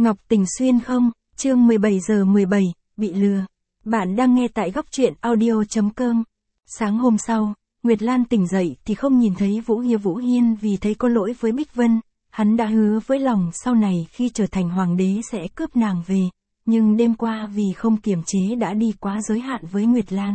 Ngọc Tình Xuyên không, chương 17 giờ 17, bị lừa. Bạn đang nghe tại góc truyện audio.com. Sáng hôm sau, Nguyệt Lan tỉnh dậy thì không nhìn thấy Vũ Hiên vì thấy có lỗi với Bích Vân. Hắn đã hứa với lòng sau này khi trở thành hoàng đế sẽ cướp nàng về, nhưng đêm qua vì không kiềm chế đã đi quá giới hạn với Nguyệt Lan.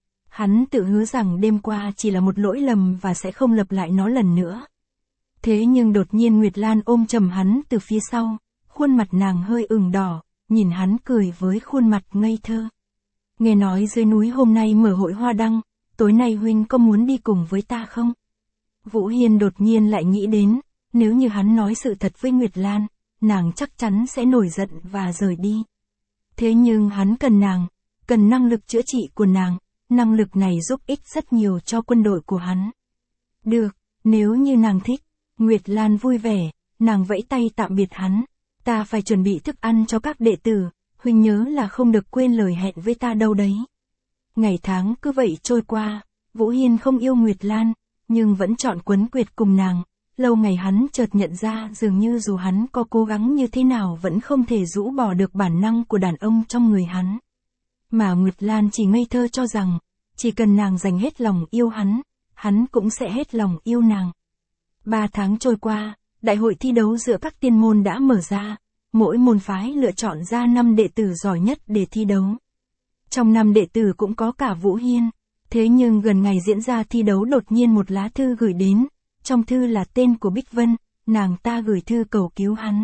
Hắn tự hứa rằng đêm qua chỉ là một lỗi lầm và sẽ không lặp lại nó lần nữa. Thế nhưng đột nhiên Nguyệt Lan ôm chầm hắn từ phía sau, khuôn mặt nàng hơi ửng đỏ, nhìn hắn cười với khuôn mặt ngây thơ. Nghe nói dưới núi hôm nay mở hội hoa đăng, tối nay huynh có muốn đi cùng với ta không? Vũ Hiên đột nhiên lại nghĩ đến, nếu như hắn nói sự thật với Nguyệt Lan, nàng chắc chắn sẽ nổi giận và rời đi. Thế nhưng hắn cần nàng, cần năng lực chữa trị của nàng, năng lực này giúp ích rất nhiều cho quân đội của hắn. Được, nếu như nàng thích. Nguyệt Lan vui vẻ, nàng vẫy tay tạm biệt hắn. Ta phải chuẩn bị thức ăn cho các đệ tử, huynh nhớ là không được quên lời hẹn với ta đâu đấy. Ngày tháng cứ vậy trôi qua, Vũ Hiên không yêu Nguyệt Lan, nhưng vẫn chọn quấn quýt cùng nàng. Lâu ngày hắn chợt nhận ra dường như dù hắn có cố gắng như thế nào vẫn không thể rũ bỏ được bản năng của đàn ông trong người hắn. Mà Nguyệt Lan chỉ ngây thơ cho rằng, chỉ cần nàng dành hết lòng yêu hắn cũng sẽ hết lòng yêu nàng. 3 tháng trôi qua, đại hội thi đấu giữa các tiên môn đã mở ra, mỗi môn phái lựa chọn ra 5 đệ tử giỏi nhất để thi đấu. Trong 5 đệ tử cũng có cả Vũ Hiên, thế nhưng gần ngày diễn ra thi đấu đột nhiên một lá thư gửi đến, trong thư là tên của Bích Vân, nàng ta gửi thư cầu cứu hắn.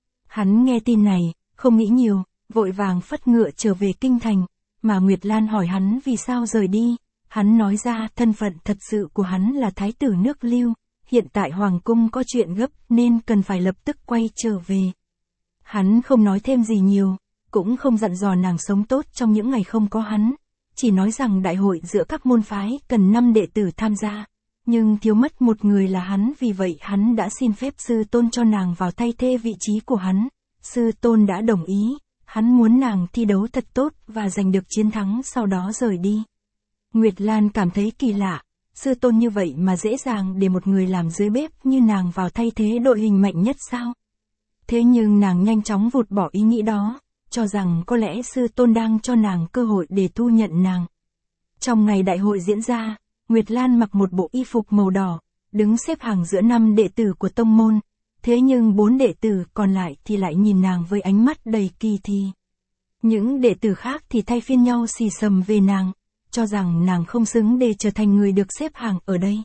Hắn nghe tin này, không nghĩ nhiều, vội vàng phất ngựa trở về kinh thành, mà Nguyệt Lan hỏi hắn vì sao rời đi, hắn nói ra thân phận thật sự của hắn là thái tử nước Lưu. Hiện tại hoàng cung có chuyện gấp nên cần phải lập tức quay trở về. Hắn không nói thêm gì nhiều, cũng không dặn dò nàng sống tốt trong những ngày không có hắn, chỉ nói rằng đại hội giữa các môn phái cần 5 đệ tử tham gia, nhưng thiếu mất một người là hắn, vì vậy hắn đã xin phép sư tôn cho nàng vào thay thế vị trí của hắn. Sư tôn đã đồng ý, hắn muốn nàng thi đấu thật tốt và giành được chiến thắng sau đó rời đi. Nguyệt Lan cảm thấy kỳ lạ. Sư tôn như vậy mà dễ dàng để một người làm dưới bếp như nàng vào thay thế đội hình mạnh nhất sao? Thế nhưng nàng nhanh chóng vụt bỏ ý nghĩ đó, cho rằng có lẽ sư tôn đang cho nàng cơ hội để thu nhận nàng. Trong ngày đại hội diễn ra, Nguyệt Lan mặc một bộ y phục màu đỏ, đứng xếp hàng giữa 5 đệ tử của tông môn, thế nhưng 4 đệ tử còn lại thì lại nhìn nàng với ánh mắt đầy kỳ thị. Những đệ tử khác thì thay phiên nhau xì xầm về nàng, cho rằng nàng không xứng để trở thành người được xếp hàng ở đây.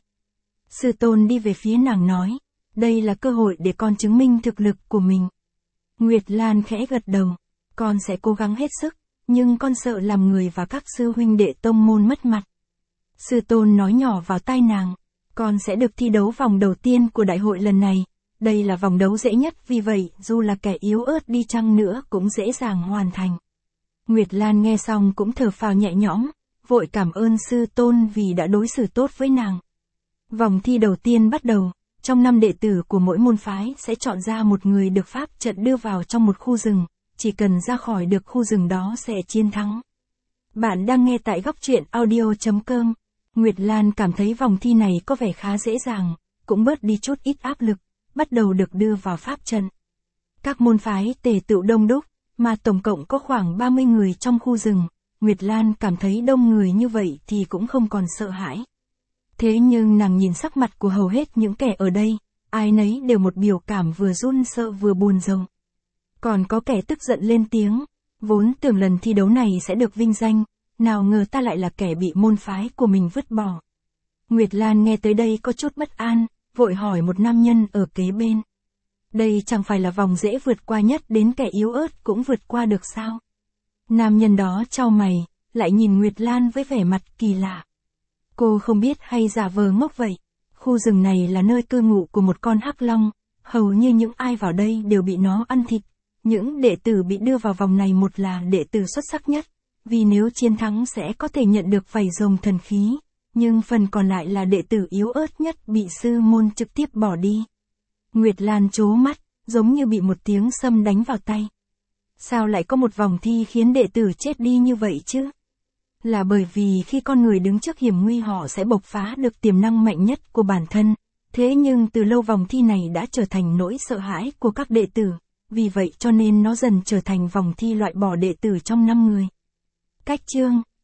Sư tôn đi về phía nàng nói, đây là cơ hội để con chứng minh thực lực của mình. Nguyệt Lan khẽ gật đầu, con sẽ cố gắng hết sức, nhưng con sợ làm người và các sư huynh đệ tông môn mất mặt. Sư tôn nói nhỏ vào tai nàng, con sẽ được thi đấu vòng đầu tiên của đại hội lần này, đây là vòng đấu dễ nhất, vì vậy dù là kẻ yếu ớt đi chăng nữa cũng dễ dàng hoàn thành. Nguyệt Lan nghe xong cũng thở phào nhẹ nhõm, vội cảm ơn sư tôn vì đã đối xử tốt với nàng. Vòng thi đầu tiên bắt đầu, trong 5 đệ tử của mỗi môn phái sẽ chọn ra một người được pháp trận đưa vào trong một khu rừng, chỉ cần ra khỏi được khu rừng đó sẽ chiến thắng. Bạn đang nghe tại góc truyện audio.com. Nguyệt Lan cảm thấy vòng thi này có vẻ khá dễ dàng, cũng bớt đi chút ít áp lực, bắt đầu được đưa vào pháp trận. Các môn phái tề tựu đông đúc, mà tổng cộng có khoảng 30 người trong khu rừng. Nguyệt Lan cảm thấy đông người như vậy thì cũng không còn sợ hãi. Thế nhưng nàng nhìn sắc mặt của hầu hết những kẻ ở đây, ai nấy đều một biểu cảm vừa run sợ vừa buồn rầu. Còn có kẻ tức giận lên tiếng, vốn tưởng lần thi đấu này sẽ được vinh danh, nào ngờ ta lại là kẻ bị môn phái của mình vứt bỏ. Nguyệt Lan nghe tới đây có chút bất an, vội hỏi một nam nhân ở kế bên. Đây chẳng phải là vòng dễ vượt qua nhất, đến kẻ yếu ớt cũng vượt qua được sao? Nam nhân đó chau mày, lại nhìn Nguyệt Lan với vẻ mặt kỳ lạ. Cô không biết hay giả vờ ngốc vậy? Khu rừng này là nơi cư ngụ của một con hắc long, hầu như những ai vào đây đều bị nó ăn thịt. Những đệ tử bị đưa vào vòng này một là đệ tử xuất sắc nhất, vì nếu chiến thắng sẽ có thể nhận được vảy rồng thần khí, nhưng phần còn lại là đệ tử yếu ớt nhất bị sư môn trực tiếp bỏ đi. Nguyệt Lan trố mắt, giống như bị một tiếng sâm đánh vào tay. Sao lại có một vòng thi khiến đệ tử chết đi như vậy chứ? Là bởi vì khi con người đứng trước hiểm nguy họ sẽ bộc phá được tiềm năng mạnh nhất của bản thân. Thế nhưng từ lâu vòng thi này đã trở thành nỗi sợ hãi của các đệ tử, vì vậy cho nên nó dần trở thành vòng thi loại bỏ đệ tử trong 5 người. Cách chương